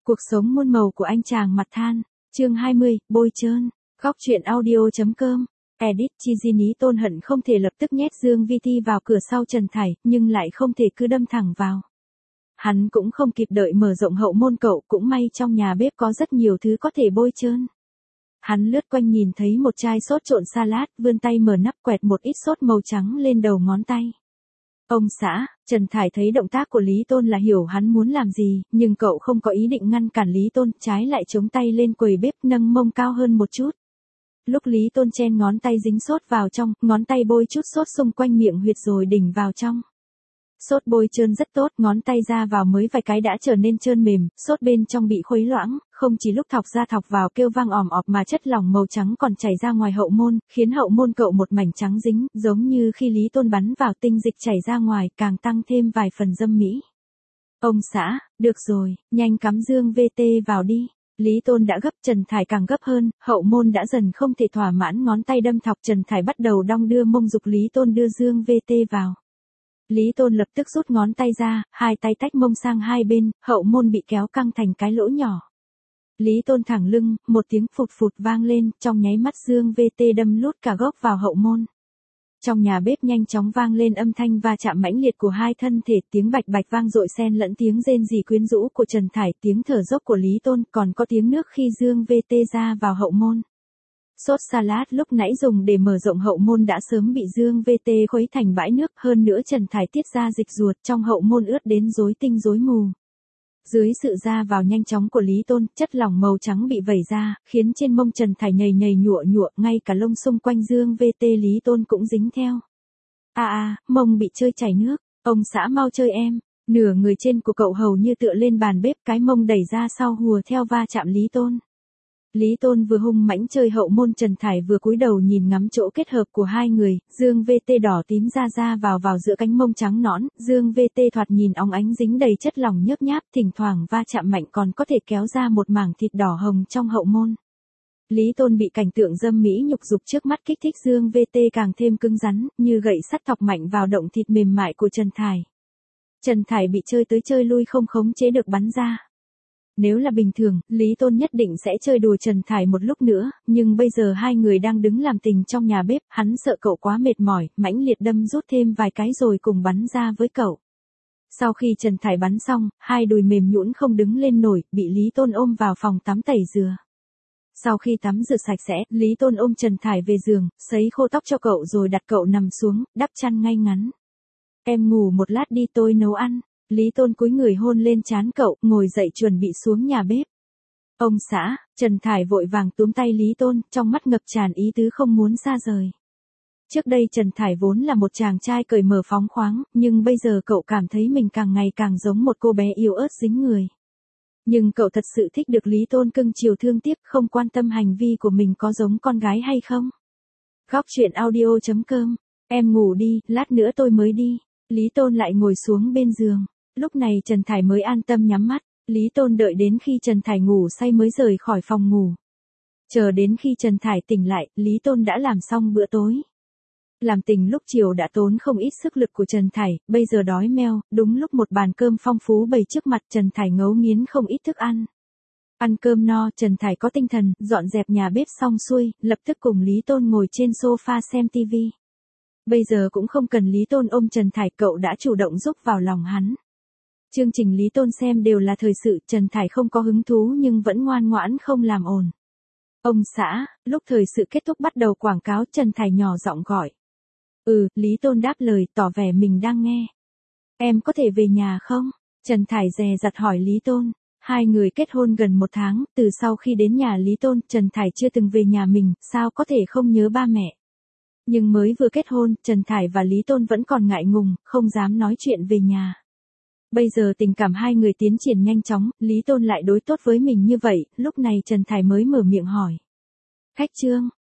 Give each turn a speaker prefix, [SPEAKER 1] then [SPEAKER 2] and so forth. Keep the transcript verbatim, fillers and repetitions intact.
[SPEAKER 1] Cuộc sống muôn màu của anh chàng mặt than, chương hai mươi, bôi trơn. Góc truyện audio.com. Edit Chi Di Ní Tôn hận không thể lập tức nhét Dương Vi Ti vào cửa sau Trần Thải, nhưng lại không thể cứ đâm thẳng vào. Hắn cũng không kịp đợi mở rộng hậu môn cậu, cũng may trong nhà bếp có rất nhiều thứ có thể bôi trơn. Hắn lướt quanh nhìn thấy một chai sốt trộn salad, vươn tay mở nắp quẹt một ít sốt màu trắng lên đầu ngón tay. Ông xã, Trần Thải thấy động tác của Lý Tôn là hiểu hắn muốn làm gì, nhưng cậu không có ý định ngăn cản Lý Tôn, trái lại chống tay lên quầy bếp nâng mông cao hơn một chút. Lúc Lý Tôn chen ngón tay dính sốt vào trong, ngón tay bôi chút sốt xung quanh miệng huyệt rồi đỉnh vào trong. Sốt bôi trơn rất tốt, ngón tay ra vào mới vài cái đã trở nên trơn mềm, sốt bên trong bị khuấy loãng, không chỉ lúc thọc ra thọc vào kêu vang òm ọp mà chất lỏng màu trắng còn chảy ra ngoài hậu môn, khiến hậu môn cậu một mảnh trắng dính, giống như khi Lý Tôn bắn vào tinh dịch chảy ra ngoài, càng tăng thêm vài phần dâm mỹ. Ông xã, được rồi, nhanh cắm Dương vê tê vào đi. Lý Tôn đã gấp, Trần Thải càng gấp hơn, hậu môn đã dần không thể thỏa mãn, ngón tay đâm thọc, Trần Thải bắt đầu đong đưa mông dục Lý Tôn đưa Dương vê tê vào. Lý Tôn lập tức rút ngón tay ra, hai tay tách mông sang hai bên, hậu môn bị kéo căng thành cái lỗ nhỏ. Lý Tôn thẳng lưng, một tiếng phụt phụt vang lên, trong nháy mắt Dương vê tê đâm lút cả gốc vào hậu môn. Trong nhà bếp nhanh chóng vang lên âm thanh va chạm mãnh liệt của hai thân thể, tiếng bạch bạch vang dội xen lẫn tiếng rên rỉ quyến rũ của Trần Thải, tiếng thở dốc của Lý Tôn, còn có tiếng nước khi Dương vê tê ra vào hậu môn. Sốt salad lúc nãy dùng để mở rộng hậu môn đã sớm bị Dương vê tê khuấy thành bãi nước, hơn nữa Trần Thải tiết ra dịch ruột trong hậu môn ướt đến rối tinh rối mù. Dưới sự ra vào nhanh chóng của Lý Tôn, chất lỏng màu trắng bị vẩy ra, khiến trên mông Trần Thải nhầy nhầy nhụa nhụa, ngay cả lông xung quanh Dương vê tê Lý Tôn cũng dính theo. A à, a, à, mông bị chơi chảy nước, ông xã mau chơi em. Nửa người trên của cậu hầu như tựa lên bàn bếp, cái mông đẩy ra sau hùa theo va chạm Lý Tôn. Lý Tôn vừa hung mãnh chơi hậu môn, Trần Thải vừa cúi đầu nhìn ngắm chỗ kết hợp của hai người, Dương vê tê đỏ tím ra ra vào vào giữa cánh mông trắng nõn, Dương vê tê thoạt nhìn óng ánh dính đầy chất lỏng nhớp nháp, thỉnh thoảng va chạm mạnh còn có thể kéo ra một mảng thịt đỏ hồng trong hậu môn. Lý Tôn bị cảnh tượng dâm mỹ nhục dục trước mắt kích thích, Dương vê tê càng thêm cứng rắn, như gậy sắt thọc mạnh vào động thịt mềm mại của Trần Thải. Trần Thải bị chơi tới chơi lui không khống chế được bắn ra. Nếu là bình thường, Lý Tôn nhất định sẽ chơi đùa Trần Thải một lúc nữa, nhưng bây giờ hai người đang đứng làm tình trong nhà bếp, hắn sợ cậu quá mệt mỏi, mãnh liệt đâm rút thêm vài cái rồi cùng bắn ra với cậu. Sau khi Trần Thải bắn xong, hai đùi mềm nhũn không đứng lên nổi, bị Lý Tôn ôm vào phòng tắm tẩy rửa. Sau khi tắm rửa sạch sẽ, Lý Tôn ôm Trần Thải về giường, sấy khô tóc cho cậu rồi đặt cậu nằm xuống, đắp chăn ngay ngắn. Em ngủ một lát đi, tôi nấu ăn. Lý Tôn cúi người hôn lên trán cậu, ngồi dậy chuẩn bị xuống nhà bếp. Ông xã, Trần Thải vội vàng túm tay Lý Tôn, trong mắt ngập tràn ý tứ không muốn xa rời. Trước đây Trần Thải vốn là một chàng trai cởi mở phóng khoáng, nhưng bây giờ cậu cảm thấy mình càng ngày càng giống một cô bé yếu ớt dính người. Nhưng cậu thật sự thích được Lý Tôn cưng chiều thương tiếc, không quan tâm hành vi của mình có giống con gái hay không. Góc truyện audio.com. Em ngủ đi, lát nữa tôi mới đi. Lý Tôn lại ngồi xuống bên giường. Lúc này Trần Thải mới an tâm nhắm mắt, Lý Tôn đợi đến khi Trần Thải ngủ say mới rời khỏi phòng ngủ. Chờ đến khi Trần Thải tỉnh lại, Lý Tôn đã làm xong bữa tối. Làm tình lúc chiều đã tốn không ít sức lực của Trần Thải, bây giờ đói meo, đúng lúc một bàn cơm phong phú bày trước mặt, Trần Thải ngấu nghiến không ít thức ăn. Ăn cơm no, Trần Thải có tinh thần, dọn dẹp nhà bếp xong xuôi, lập tức cùng Lý Tôn ngồi trên sofa xem tivi. Bây giờ cũng không cần Lý Tôn ôm Trần Thải, cậu đã chủ động giúp vào lòng hắn. Chương trình Lý Tôn xem đều là thời sự, Trần Thải không có hứng thú nhưng vẫn ngoan ngoãn không làm ồn. Ông xã, lúc thời sự kết thúc bắt đầu quảng cáo, Trần Thải nhỏ giọng gọi. Ừ, Lý Tôn đáp lời, tỏ vẻ mình đang nghe. Em có thể về nhà không? Trần Thải dè dặt hỏi Lý Tôn. Hai người kết hôn gần một tháng, từ sau khi đến nhà Lý Tôn, Trần Thải chưa từng về nhà mình, sao có thể không nhớ ba mẹ. Nhưng mới vừa kết hôn, Trần Thải và Lý Tôn vẫn còn ngại ngùng, không dám nói chuyện về nhà. Bây giờ tình cảm hai người tiến triển nhanh chóng, Lý Tôn lại đối tốt với mình như vậy, lúc này Trần Thải mới mở miệng hỏi. Khách Trương,